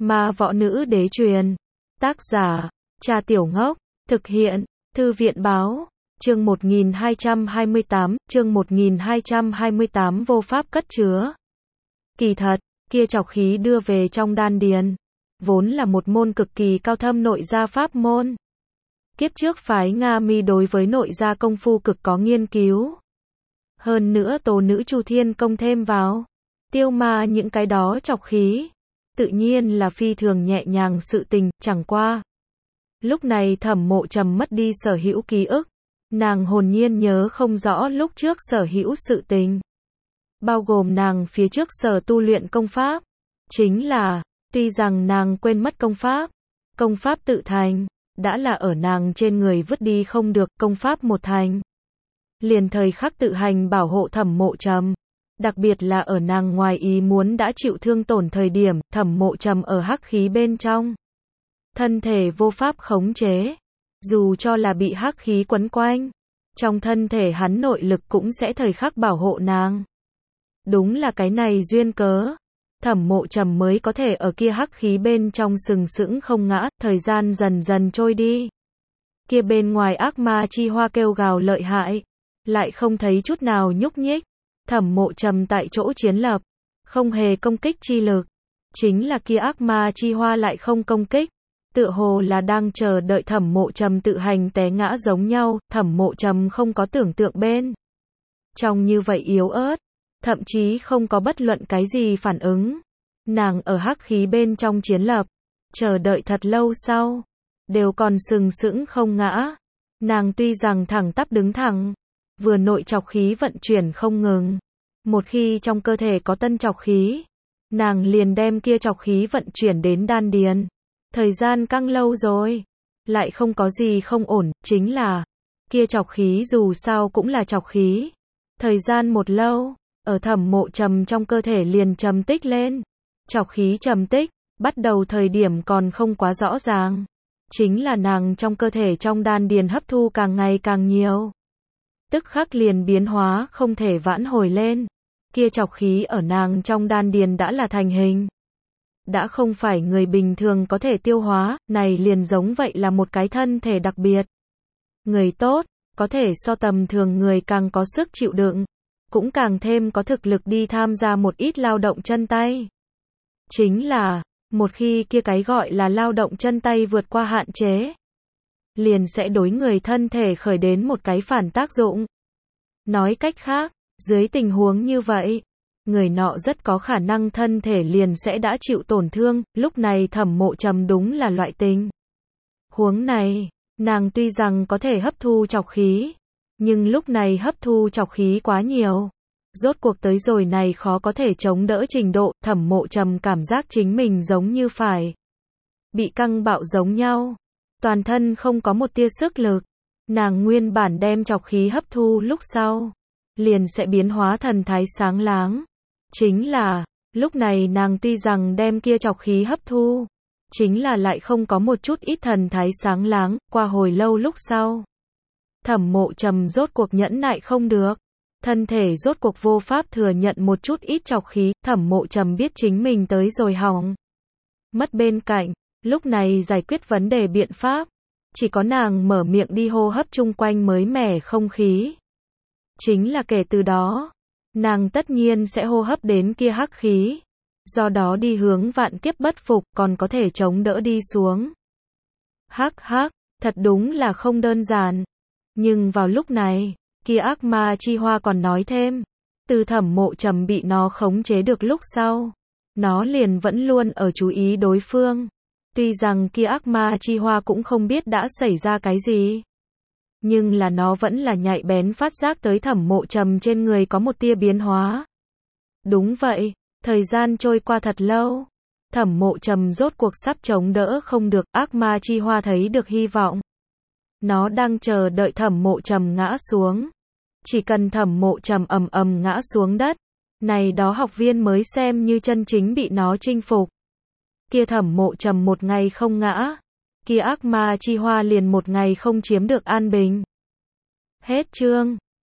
Ma võ nữ đế truyền. Tác giả, Trà Tiểu Ngốc. Thực hiện, Thư viện báo. Chương 1228, vô pháp cất chứa. Kỳ thật, kia trọc khí đưa về trong đan điền, vốn là một môn cực kỳ cao thâm nội gia pháp môn. Kiếp trước phái Nga Mi đối với nội gia công phu cực có nghiên cứu. Hơn nữa tố nữ Chu Thiên công thêm vào, tiêu ma những cái đó trọc khí, tự nhiên là phi thường nhẹ nhàng sự tình, chẳng qua. Lúc này Thẩm Mộ Trầm mất đi sở hữu ký ức, nàng hồn nhiên nhớ không rõ lúc trước sở hữu sự tình. Bao gồm nàng phía trước sở tu luyện công pháp. Chính là, tuy rằng nàng quên mất công pháp tự thành, đã là ở nàng trên người vứt đi không được, công pháp một thành. Liền thời khắc tự hành bảo hộ Thẩm Mộ Trầm. Đặc biệt là ở nàng ngoài ý muốn đã chịu thương tổn thời điểm, Thẩm Mộ Trầm ở hắc khí bên trong. Thân thể vô pháp khống chế. Dù cho là bị hắc khí quấn quanh, trong thân thể hắn nội lực cũng sẽ thời khắc bảo hộ nàng. Đúng là cái này duyên cớ, Thẩm Mộ Trầm mới có thể ở kia hắc khí bên trong sừng sững không ngã, thời gian dần dần trôi đi. Kia bên ngoài ác ma chi hoa kêu gào lợi hại, lại không thấy chút nào nhúc nhích. Thẩm Mộ Trầm tại chỗ chiến lập, không hề công kích chi lực. Chính là kia ác ma chi hoa lại không công kích, tựa hồ là đang chờ đợi Thẩm Mộ Trầm tự hành té ngã giống nhau. Thẩm Mộ Trầm không có tưởng tượng bên trong như vậy yếu ớt, thậm chí không có bất luận cái gì phản ứng. Nàng ở hắc khí bên trong chiến lập, chờ đợi thật lâu sau, đều còn sừng sững không ngã. Nàng tuy rằng thẳng tắp đứng thẳng, vừa nội trọc khí vận chuyển không ngừng. Một khi trong cơ thể có tân trọc khí, nàng liền đem kia trọc khí vận chuyển đến đan điền. Thời gian căng lâu rồi, lại không có gì không ổn, chính là, kia trọc khí dù sao cũng là trọc khí. Thời gian một lâu, ở Thẩm Mộ Trầm trong cơ thể liền trầm tích lên. Trọc khí trầm tích, bắt đầu thời điểm còn không quá rõ ràng. Chính là nàng trong cơ thể trong đan điền hấp thu càng ngày càng nhiều. Tức khắc liền biến hóa không thể vãn hồi lên. Kia trọc khí ở nàng trong đan điền đã là thành hình. Đã không phải người bình thường có thể tiêu hóa, này liền giống vậy là một cái thân thể đặc biệt. Người tốt, có thể so tầm thường người càng có sức chịu đựng, cũng càng thêm có thực lực đi tham gia một ít lao động chân tay. Chính là, một khi kia cái gọi là lao động chân tay vượt qua hạn chế, liền sẽ đối người thân thể khởi đến một cái phản tác dụng. Nói cách khác, dưới tình huống như vậy, người nọ rất có khả năng thân thể liền sẽ đã chịu tổn thương. Lúc này Thẩm Mộ Trầm đúng là loại tình huống này, nàng tuy rằng có thể hấp thu trọc khí, nhưng lúc này hấp thu trọc khí quá nhiều. Rốt cuộc tới rồi này khó có thể chống đỡ trình độ. Thẩm Mộ Trầm cảm giác chính mình giống như phải bị căng bạo giống nhau, toàn thân không có một tia sức lực. Nàng nguyên bản đem trọc khí hấp thu lúc sau, liền sẽ biến hóa thần thái sáng láng. Chính là, lúc này nàng tuy rằng đem kia trọc khí hấp thu, chính là lại không có một chút ít thần thái sáng láng. Qua hồi lâu lúc sau, Thẩm Mộ Trầm rốt cuộc nhẫn nại không được, thân thể rốt cuộc vô pháp thừa nhận một chút ít trọc khí. Thẩm Mộ Trầm biết chính mình tới rồi hỏng mất bên cạnh, lúc này giải quyết vấn đề biện pháp, chỉ có nàng mở miệng đi hô hấp chung quanh mới mẻ không khí. Chính là kể từ đó, nàng tất nhiên sẽ hô hấp đến kia hắc khí, do đó đi hướng vạn kiếp bất phục, còn có thể chống đỡ đi xuống. Hắc hắc, thật đúng là không đơn giản. Nhưng vào lúc này, kia ác ma chi hoa còn nói thêm, từ Thẩm Mộ Trầm bị nó khống chế được lúc sau, nó liền vẫn luôn ở chú ý đối phương. Tuy rằng kia ác ma chi hoa cũng không biết đã xảy ra cái gì, nhưng là nó vẫn là nhạy bén phát giác tới Thẩm Mộ Trầm trên người có một tia biến hóa. Đúng vậy, thời gian trôi qua thật lâu, Thẩm Mộ Trầm rốt cuộc sắp chống đỡ không được. Ác ma chi hoa thấy được hy vọng, nó đang chờ đợi Thẩm Mộ Trầm ngã xuống. Chỉ cần Thẩm Mộ Trầm ầm ầm ngã xuống đất, này đó học viên mới xem như chân chính bị nó chinh phục. Kia Thẩm Mộ Trầm một ngày không ngã, kia ác ma chi hoa liền một ngày không chiếm được an bình. Hết chương.